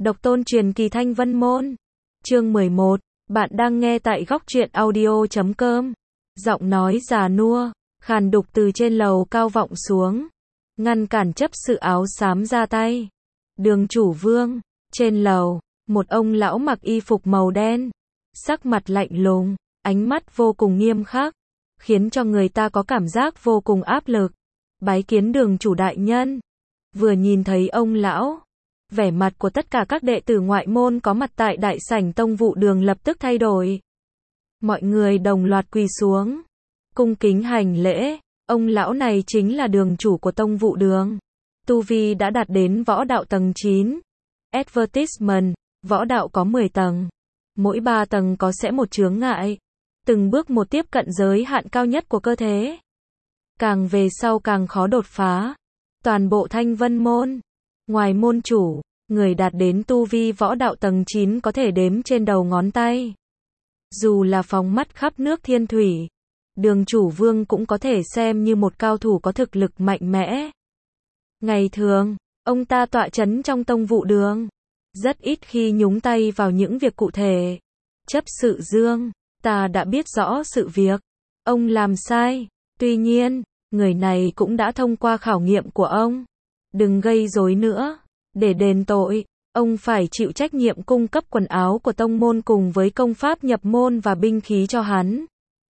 Độc tôn truyền kỳ Thanh Vân Môn. Chương 11. Bạn đang nghe tại góc truyện audio.com. Giọng nói già nua, khàn đục từ trên lầu cao vọng xuống, ngăn cản chấp sự áo xám ra tay. Đường chủ Vương. Trên lầu, một ông lão mặc y phục màu đen, sắc mặt lạnh lùng, ánh mắt vô cùng nghiêm khắc, khiến cho người ta có cảm giác vô cùng áp lực. Bái kiến đường chủ đại nhân. Vừa nhìn thấy ông lão, vẻ mặt của tất cả các đệ tử ngoại môn có mặt tại đại sảnh Tông Vụ Đường lập tức thay đổi. Mọi người đồng loạt quỳ xuống, cung kính hành lễ. Ông lão này chính là đường chủ của Tông Vụ Đường. Tu vi đã đạt đến võ đạo tầng 9. Advertisement, võ đạo có 10 tầng. Mỗi 3 tầng có sẽ một chướng ngại. Từng bước một tiếp cận giới hạn cao nhất của cơ thể. Càng về sau càng khó đột phá. Toàn bộ Thanh Vân Môn, ngoài môn chủ, người đạt đến tu vi võ đạo tầng 9 có thể đếm trên đầu ngón tay. Dù là phóng mắt khắp nước thiên thủy, đường chủ Vương cũng có thể xem như một cao thủ có thực lực mạnh mẽ. Ngày thường, ông ta tọa chấn trong Tông Vụ Đường, rất ít khi nhúng tay vào những việc cụ thể. Chấp sự Dương, ta đã biết rõ sự việc ông làm sai, tuy nhiên, người này cũng đã thông qua khảo nghiệm của ông. Đừng gây rối nữa, để đền tội, ông phải chịu trách nhiệm cung cấp quần áo của tông môn cùng với công pháp nhập môn và binh khí cho hắn.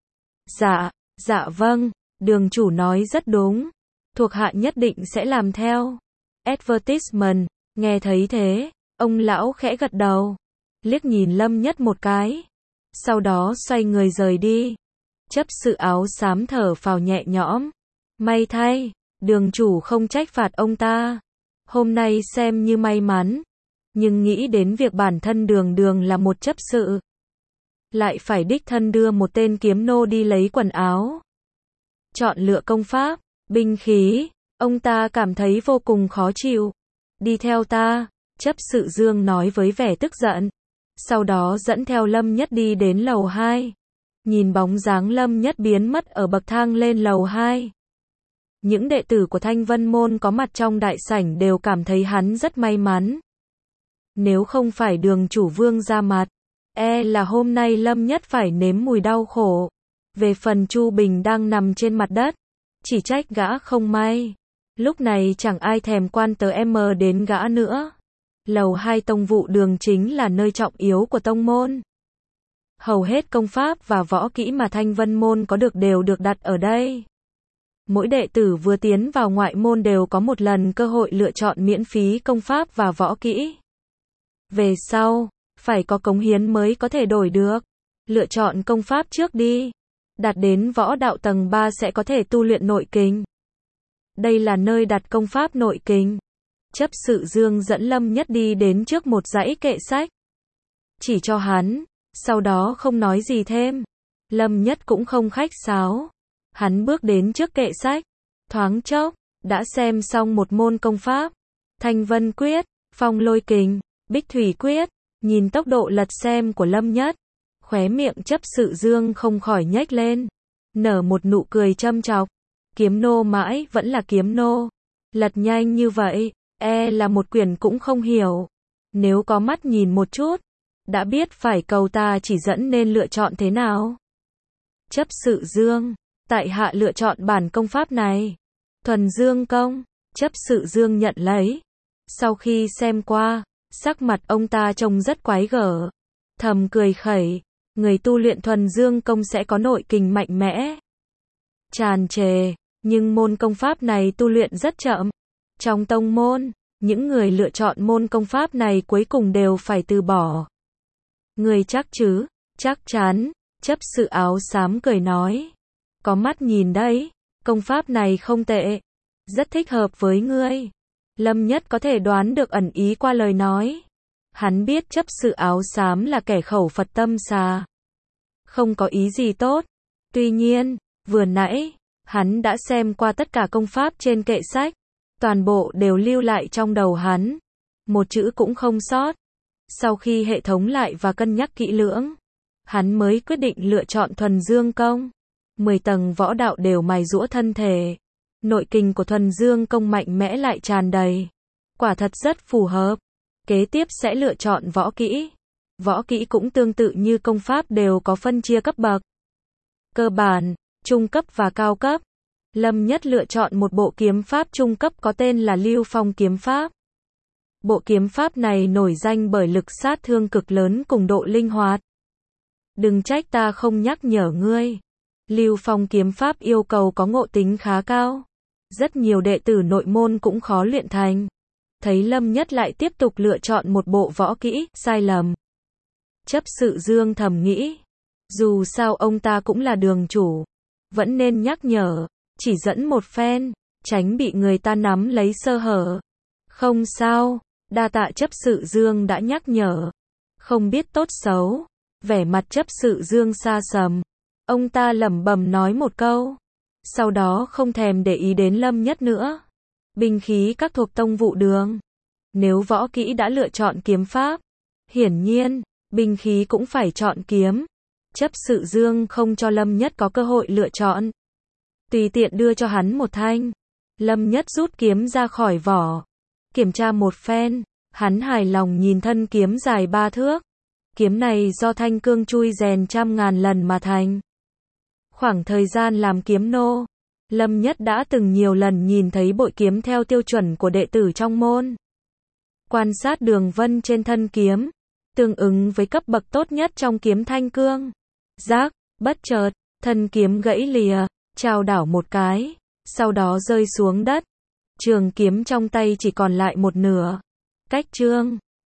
Dạ vâng, đường chủ nói rất đúng, thuộc hạ nhất định sẽ làm theo. Advertisement, nghe thấy thế, ông lão khẽ gật đầu, liếc nhìn Lâm Nhất một cái, sau đó xoay người rời đi. Chấp sự áo xám thở phào nhẹ nhõm, may thay, đường chủ không trách phạt ông ta. Hôm nay xem như may mắn, nhưng nghĩ đến việc bản thân đường là một chấp sự, lại phải đích thân đưa một tên kiếm nô đi lấy quần áo, chọn lựa công pháp, binh khí, ông ta cảm thấy vô cùng khó chịu. Đi theo ta, chấp sự Dương nói với vẻ tức giận, sau đó dẫn theo Lâm Nhất đi đến lầu 2. Nhìn bóng dáng Lâm Nhất biến mất ở bậc thang lên lầu 2. Những đệ tử của Thanh Vân Môn có mặt trong đại sảnh đều cảm thấy hắn rất may mắn. Nếu không phải đường chủ Vương ra mặt, là hôm nay Lâm Nhất phải nếm mùi đau khổ. Về phần Chu Bình đang nằm trên mặt đất, chỉ trách gã không may. Lúc này chẳng ai thèm quan tới đến gã nữa. Lầu 2 Tông Vụ Đường chính là nơi trọng yếu của tông môn. Hầu hết công pháp và võ kỹ mà Thanh Vân Môn có được đều được đặt ở đây. Mỗi đệ tử vừa tiến vào ngoại môn đều có một lần cơ hội lựa chọn miễn phí công pháp và võ kỹ. Về sau, phải có cống hiến mới có thể đổi được. Lựa chọn công pháp trước đi. Đạt đến võ đạo tầng 3 sẽ có thể tu luyện nội kình. Đây là nơi đặt công pháp nội kình. Chấp sự Dương dẫn Lâm Nhất đi đến trước một dãy kệ sách. Chỉ cho hắn, sau đó không nói gì thêm. Lâm Nhất cũng không khách sáo. Hắn bước đến trước kệ sách, thoáng chốc, đã xem xong một môn công pháp. Thanh Vân Quyết, Phong Lôi Kình, Bích Thủy Quyết. Nhìn tốc độ lật xem của Lâm Nhất, khóe miệng chấp sự Dương không khỏi nhếch lên, nở một nụ cười châm chọc. Kiếm nô mãi vẫn là kiếm nô. Lật nhanh như vậy, là một quyển cũng không hiểu. Nếu có mắt nhìn một chút, đã biết phải cầu ta chỉ dẫn nên lựa chọn thế nào. Chấp sự Dương, tại hạ lựa chọn bản công pháp này. Thuần Dương Công. Chấp sự Dương nhận lấy. Sau khi xem qua, sắc mặt ông ta trông rất quái gở. Thầm cười khẩy, người tu luyện Thuần Dương Công sẽ có nội kình mạnh mẽ, tràn trề, nhưng môn công pháp này tu luyện rất chậm. Trong tông môn, những người lựa chọn môn công pháp này cuối cùng đều phải từ bỏ. Người chắc chứ? Chắc chắn, chấp sự áo xám cười nói. Có mắt nhìn đấy, công pháp này không tệ, rất thích hợp với ngươi. Lâm Nhất có thể đoán được ẩn ý qua lời nói. Hắn biết chấp sự áo xám là kẻ khẩu Phật tâm xà, không có ý gì tốt. Tuy nhiên, vừa nãy, hắn đã xem qua tất cả công pháp trên kệ sách, toàn bộ đều lưu lại trong đầu hắn, một chữ cũng không sót. Sau khi hệ thống lại và cân nhắc kỹ lưỡng, hắn mới quyết định lựa chọn Thuần Dương Công. 10 tầng võ đạo đều mài giũa thân thể. Nội kình của Thuần Dương Công mạnh mẽ lại tràn đầy. Quả thật rất phù hợp. Kế tiếp sẽ lựa chọn võ kỹ. Võ kỹ cũng tương tự như công pháp đều có phân chia cấp bậc. Cơ bản, trung cấp và cao cấp. Lâm Nhất lựa chọn một bộ kiếm pháp trung cấp có tên là Lưu Phong kiếm pháp. Bộ kiếm pháp này nổi danh bởi lực sát thương cực lớn cùng độ linh hoạt. Đừng trách ta không nhắc nhở ngươi. Lưu Phong kiếm pháp yêu cầu có ngộ tính khá cao. Rất nhiều đệ tử nội môn cũng khó luyện thành. Thấy Lâm Nhất lại tiếp tục lựa chọn một bộ võ kỹ, sai lầm. Chấp Sự Dương thầm nghĩ. Dù sao ông ta cũng là đường chủ. Vẫn nên nhắc nhở, chỉ dẫn một phen, tránh bị người ta nắm lấy sơ hở. Không sao, đa tạ Chấp Sự Dương đã nhắc nhở. Không biết tốt xấu. Vẻ mặt Chấp Sự Dương xa sầm. Ông ta lẩm bẩm nói một câu. Sau đó không thèm để ý đến Lâm Nhất nữa. Binh khí các thuộc tông vụ đường. Nếu võ kỹ đã lựa chọn kiếm pháp, hiển nhiên, binh khí cũng phải chọn kiếm. Chấp Sự Dương không cho Lâm Nhất có cơ hội lựa chọn. Tùy tiện đưa cho hắn một thanh. Lâm Nhất rút kiếm ra khỏi vỏ. Kiểm tra một phen, hắn hài lòng nhìn thân kiếm dài 3 thước. Kiếm này do thanh cương chui rèn trăm ngàn lần mà thành. Khoảng thời gian làm kiếm nô, Lâm Nhất đã từng nhiều lần nhìn thấy bội kiếm theo tiêu chuẩn của đệ tử trong môn. Quan sát đường vân trên thân kiếm, tương ứng với cấp bậc tốt nhất trong kiếm thanh cương. Rác, bất chợt, thân kiếm gãy lìa, chao đảo một cái, sau đó rơi xuống đất. Trường kiếm trong tay chỉ còn lại một nửa. Cách chương